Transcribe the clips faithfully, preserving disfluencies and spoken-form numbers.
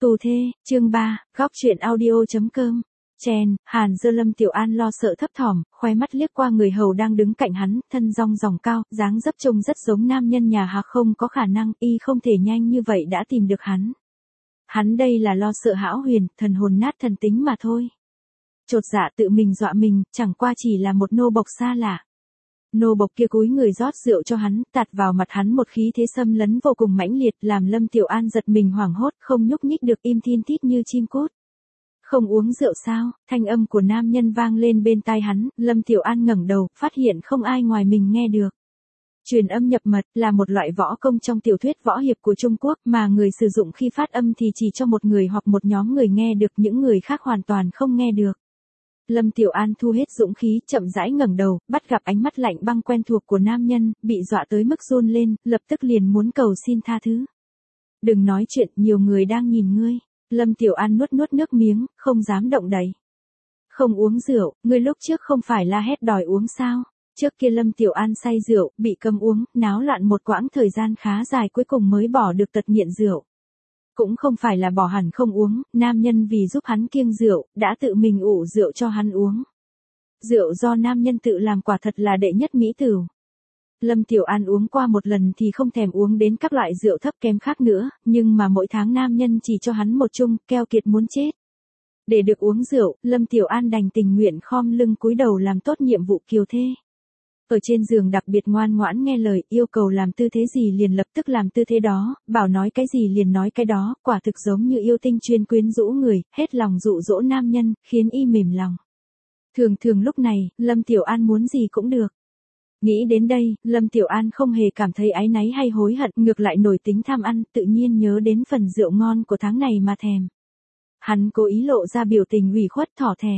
Tù thê, chương ba, góc chuyện audio.com. Chen, Hàn Dơ Lâm Tiểu An lo sợ thấp thỏm, khoe mắt liếc qua người hầu đang đứng cạnh hắn, thân rong ròng cao, dáng dấp trông rất giống nam nhân nhà Hà, không có khả năng, y không thể nhanh như vậy đã tìm được hắn. Hắn đây là lo sợ Hão Huyền, thần hồn nát thần tính mà thôi. Chột dạ tự mình dọa mình, chẳng qua chỉ là một nô bộc xa lạ. Nô bộc kia cúi người rót rượu cho hắn, tạt vào mặt hắn một khí thế xâm lấn vô cùng mãnh liệt, làm Lâm Tiểu An giật mình hoảng hốt, không nhúc nhích được, im thin tít như chim cút. Không uống rượu sao? Thanh âm của nam nhân vang lên bên tai hắn, Lâm Tiểu An ngẩng đầu, phát hiện không ai ngoài mình nghe được. Truyền âm nhập mật là một loại võ công trong tiểu thuyết võ hiệp của Trung Quốc mà người sử dụng khi phát âm thì chỉ cho một người hoặc một nhóm người nghe được, những người khác hoàn toàn không nghe được. Lâm Tiểu An thu hết dũng khí, chậm rãi ngẩng đầu, bắt gặp ánh mắt lạnh băng quen thuộc của nam nhân, bị dọa tới mức run lên, lập tức liền muốn cầu xin tha thứ. Đừng nói chuyện, nhiều người đang nhìn ngươi. Lâm Tiểu An nuốt nuốt nước miếng, không dám động đậy. Không uống rượu, ngươi lúc trước không phải la hét đòi uống sao? Trước kia Lâm Tiểu An say rượu, bị cấm uống, náo loạn một quãng thời gian khá dài cuối cùng mới bỏ được tật nghiện rượu. Cũng không phải là bỏ hẳn không uống, nam nhân vì giúp hắn kiêng rượu, đã tự mình ủ rượu cho hắn uống. Rượu do nam nhân tự làm quả thật là đệ nhất mỹ tửu. Lâm Tiểu An uống qua một lần thì không thèm uống đến các loại rượu thấp kém khác nữa, nhưng mà mỗi tháng nam nhân chỉ cho hắn một chung, keo kiệt muốn chết. Để được uống rượu, Lâm Tiểu An đành tình nguyện khom lưng cúi đầu làm tốt nhiệm vụ kiều thê. Ở trên giường đặc biệt ngoan ngoãn nghe lời, yêu cầu làm tư thế gì liền lập tức làm tư thế đó, bảo nói cái gì liền nói cái đó, quả thực giống như yêu tinh chuyên quyến rũ người, hết lòng dụ dỗ nam nhân, khiến y mềm lòng. Thường thường lúc này, Lâm Tiểu An muốn gì cũng được. Nghĩ đến đây, Lâm Tiểu An không hề cảm thấy áy náy hay hối hận, ngược lại nổi tính tham ăn, tự nhiên nhớ đến phần rượu ngon của tháng này mà thèm. Hắn cố ý lộ ra biểu tình ủy khuất thỏ thẻ.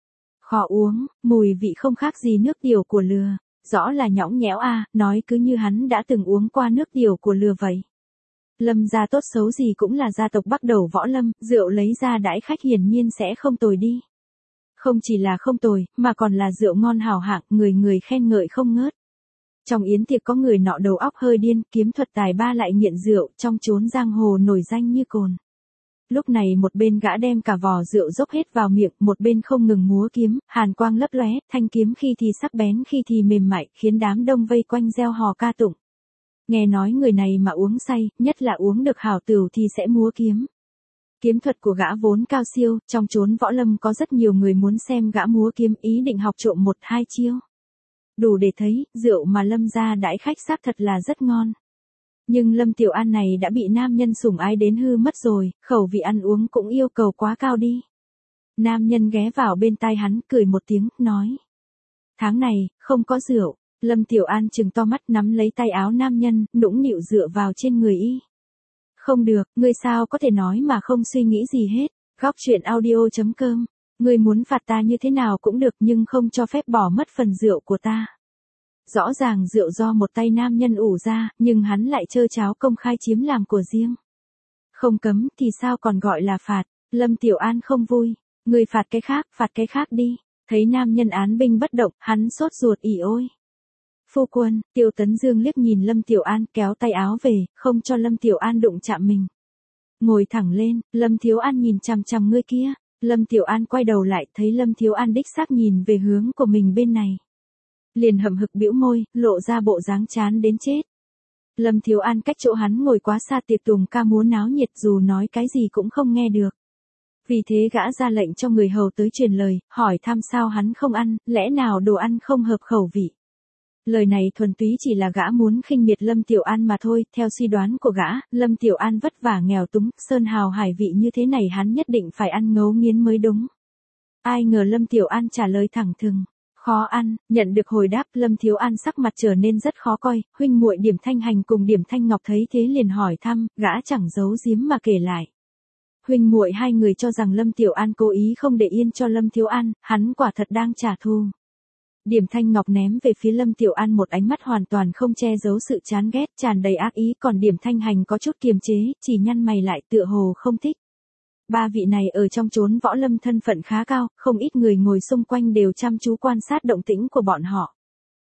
Khó uống, mùi vị không khác gì nước tiểu của lừa. Rõ là nhõng nhẽo a, à, nói cứ như hắn đã từng uống qua nước tiểu của lừa vậy. Lâm gia tốt xấu gì cũng là gia tộc bắt đầu võ lâm, rượu lấy ra đãi khách hiển nhiên sẽ không tồi đi. Không chỉ là không tồi, mà còn là rượu ngon hảo hạng, người người khen ngợi không ngớt. Trong yến tiệc có người nọ đầu óc hơi điên, kiếm thuật tài ba lại nghiện rượu, trong chốn giang hồ nổi danh như cồn. Lúc này một bên gã đem cả vò rượu dốc hết vào miệng, một bên không ngừng múa kiếm, hàn quang lấp lóe, thanh kiếm khi thì sắc bén khi thì mềm mại, khiến đám đông vây quanh reo hò ca tụng. Nghe nói người này mà uống say, nhất là uống được hảo tửu thì sẽ múa kiếm. Kiếm thuật của gã vốn cao siêu, trong chốn võ lâm có rất nhiều người muốn xem gã múa kiếm, ý định học trộm một hai chiêu. Đủ để thấy, rượu mà Lâm gia đãi khách xác thật là rất ngon. Nhưng Lâm Tiểu An này đã bị nam nhân sủng ái đến hư mất rồi, khẩu vị ăn uống cũng yêu cầu quá cao đi. Nam nhân ghé vào bên tai hắn, cười một tiếng, nói. Tháng này, không có rượu. Lâm Tiểu An trừng to mắt nắm lấy tay áo nam nhân, nũng nịu dựa vào trên người y. Không được, ngươi sao có thể nói mà không suy nghĩ gì hết. Góc chuyện audio.com. Ngươi muốn phạt ta như thế nào cũng được nhưng không cho phép bỏ mất phần rượu của ta. Rõ ràng rượu do một tay nam nhân ủ ra, nhưng hắn lại trơ tráo công khai chiếm làm của riêng. Không cấm thì sao còn gọi là phạt. Lâm Tiểu An không vui. Người phạt cái khác, phạt cái khác đi. Thấy nam nhân án binh bất động, hắn sốt ruột ỉ ôi. Phu quân, Tiêu Tấn Dương liếc nhìn Lâm Tiểu An, kéo tay áo về, không cho Lâm Tiểu An đụng chạm mình. Ngồi thẳng lên, Lâm Thiếu An nhìn chằm chằm ngươi kia. Lâm Tiểu An quay đầu lại, thấy Lâm Thiếu An đích xác nhìn về hướng của mình bên này. Liền hậm hực bĩu môi, lộ ra bộ dáng chán đến chết. Lâm Thiếu An cách chỗ hắn ngồi quá xa, tiệc tùng ca múa náo nhiệt, dù nói cái gì cũng không nghe được. Vì thế gã ra lệnh cho người hầu tới truyền lời, hỏi thăm sao hắn không ăn, lẽ nào đồ ăn không hợp khẩu vị. Lời này thuần túy chỉ là gã muốn khinh miệt Lâm Tiểu An mà thôi, theo suy đoán của gã, Lâm Tiểu An vất vả nghèo túng, sơn hào hải vị như thế này hắn nhất định phải ăn ngấu nghiến mới đúng. Ai ngờ Lâm Tiểu An trả lời thẳng thừng. Khó ăn. Nhận được hồi đáp, Lâm Thiếu An sắc mặt trở nên rất khó coi, huynh muội Điểm Thanh Hành cùng Điểm Thanh Ngọc thấy thế liền hỏi thăm, gã chẳng giấu giếm mà kể lại. Huynh muội hai người cho rằng Lâm Tiểu An cố ý không để yên cho Lâm Thiếu An, hắn quả thật đang trả thù. Điểm Thanh Ngọc ném về phía Lâm Tiểu An một ánh mắt hoàn toàn không che giấu sự chán ghét, tràn đầy ác ý, còn Điểm Thanh Hành có chút kiềm chế, chỉ nhăn mày lại tựa hồ không thích. Ba vị này ở trong chốn võ lâm thân phận khá cao, không ít người ngồi xung quanh đều chăm chú quan sát động tĩnh của bọn họ.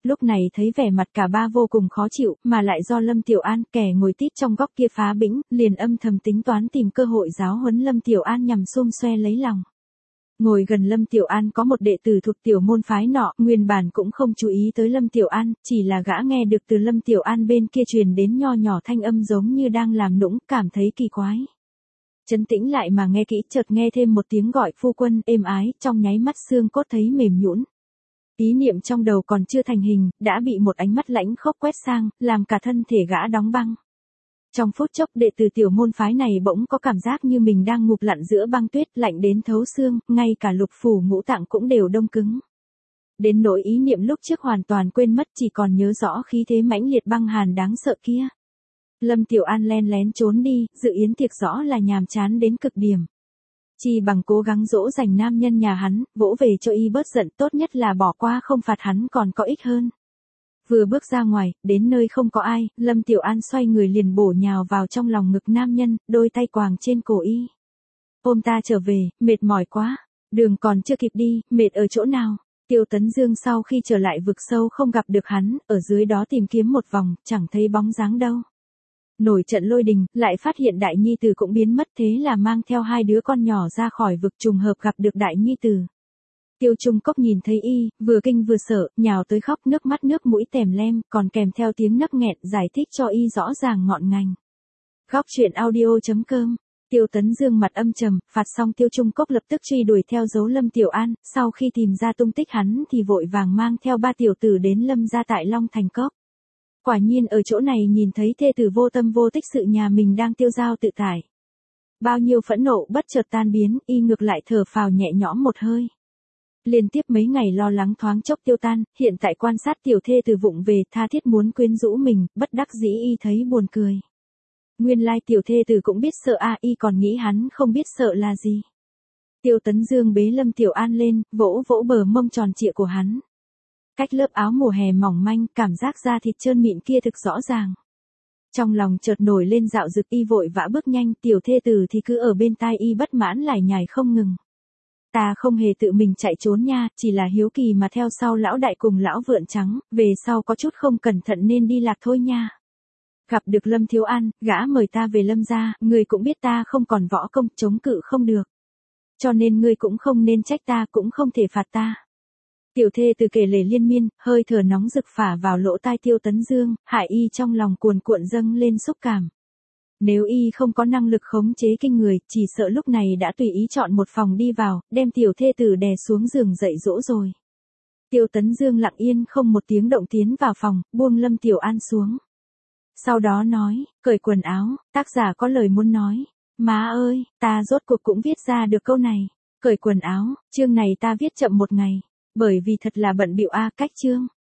Lúc này thấy vẻ mặt cả ba vô cùng khó chịu, mà lại do Lâm Tiểu An, kẻ ngồi tít trong góc kia phá bĩnh, liền âm thầm tính toán tìm cơ hội giáo huấn Lâm Tiểu An nhằm xôm xoe lấy lòng. Ngồi gần Lâm Tiểu An có một đệ tử thuộc tiểu môn phái nọ, nguyên bản cũng không chú ý tới Lâm Tiểu An, chỉ là gã nghe được từ Lâm Tiểu An bên kia truyền đến nho nhỏ thanh âm giống như đang làm nũng, cảm thấy kỳ quái. Trấn tĩnh lại mà nghe kỹ, chợt nghe thêm một tiếng gọi phu quân êm ái, trong nháy mắt xương cốt thấy mềm nhũn. Ý niệm trong đầu còn chưa thành hình, đã bị một ánh mắt lãnh khốc quét sang, làm cả thân thể gã đóng băng. Trong phút chốc đệ tử tiểu môn phái này bỗng có cảm giác như mình đang ngục lặn giữa băng tuyết, lạnh đến thấu xương, ngay cả lục phủ ngũ tạng cũng đều đông cứng. Đến nỗi ý niệm lúc trước hoàn toàn quên mất, chỉ còn nhớ rõ khí thế mãnh liệt băng hàn đáng sợ kia. Lâm Tiểu An len lén trốn đi, dự yến tiệc rõ là nhàm chán đến cực điểm. Chi bằng cố gắng dỗ dành nam nhân nhà hắn, vỗ về cho y bớt giận, tốt nhất là bỏ qua không phạt hắn còn có ích hơn. Vừa bước ra ngoài, đến nơi không có ai, Lâm Tiểu An xoay người liền bổ nhào vào trong lòng ngực nam nhân, đôi tay quàng trên cổ y. Ôm ta trở về, mệt mỏi quá. Đường còn chưa kịp đi, mệt ở chỗ nào? Tiêu Tấn Dương sau khi trở lại vực sâu không gặp được hắn, ở dưới đó tìm kiếm một vòng, chẳng thấy bóng dáng đâu. Nổi trận lôi đình, lại phát hiện đại nhi tử cũng biến mất, thế là mang theo hai đứa con nhỏ ra khỏi vực, trùng hợp gặp được đại nhi tử. Tiêu Trung Cốc nhìn thấy y, vừa kinh vừa sợ, nhào tới khóc, nước mắt nước mũi tèm lem, còn kèm theo tiếng nấc nghẹn giải thích cho y rõ ràng ngọn ngành. Góc truyện audio chấm com. Tiêu Tấn Dương mặt âm trầm, phạt xong Tiêu Trung Cốc lập tức truy đuổi theo dấu Lâm Tiểu An, sau khi tìm ra tung tích hắn thì vội vàng mang theo ba tiểu tử đến Lâm gia tại Long Thành Cốc. Quả nhiên ở chỗ này nhìn thấy thê tử vô tâm vô tích sự nhà mình đang tiêu dao tự tại. Bao nhiêu phẫn nộ bất chợt tan biến, y ngược lại thở phào nhẹ nhõm một hơi. Liên tiếp mấy ngày lo lắng thoáng chốc tiêu tan, hiện tại quan sát tiểu thê từ vụng về tha thiết muốn quyến rũ mình, bất đắc dĩ y thấy buồn cười. Nguyên lai tiểu thê từ cũng biết sợ a, y còn nghĩ hắn không biết sợ là gì. Tiêu Tấn Dương bế Lâm Tiểu An lên, vỗ vỗ bờ mông tròn trịa của hắn. Cách lớp áo mùa hè mỏng manh, cảm giác da thịt trơn mịn kia thực rõ ràng. Trong lòng chợt nổi lên dạo dực, y vội vã bước nhanh, tiểu thê tử thì cứ ở bên tai y bất mãn lải nhải không ngừng. Ta không hề tự mình chạy trốn nha, chỉ là hiếu kỳ mà theo sau lão đại cùng lão vượn trắng, về sau có chút không cẩn thận nên đi lạc thôi nha. Gặp được Lâm Thiếu An, gã mời ta về Lâm gia, người cũng biết ta không còn võ công, chống cự không được. Cho nên ngươi cũng không nên trách ta, cũng không thể phạt ta. Tiểu thê từ kể lể liên miên, hơi thở nóng rực phả vào lỗ tai Tiêu Tấn Dương, hại y trong lòng cuồn cuộn dâng lên xúc cảm. Nếu y không có năng lực khống chế kinh người, chỉ sợ lúc này đã tùy ý chọn một phòng đi vào, đem tiểu thê tử đè xuống giường dậy dỗ rồi. Tiêu Tấn Dương lặng yên không một tiếng động tiến vào phòng, buông Lâm Tiểu An xuống. Sau đó nói, cởi quần áo, tác giả có lời muốn nói. Má ơi, ta rốt cuộc cũng viết ra được câu này. Cởi quần áo, chương này ta viết chậm một ngày. Bởi vì thật là bận bịu a, cách chương.